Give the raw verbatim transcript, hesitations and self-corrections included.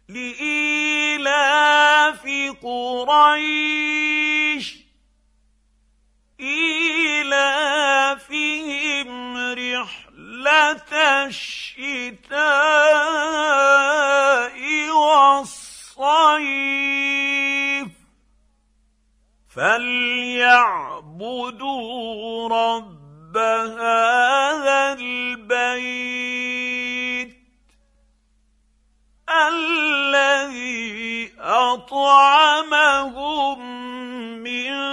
لإيلاف قريش إيلافهم رحلة الشتاء والصيف فليعبدوا رب هذا البيت الذي أطعمهم من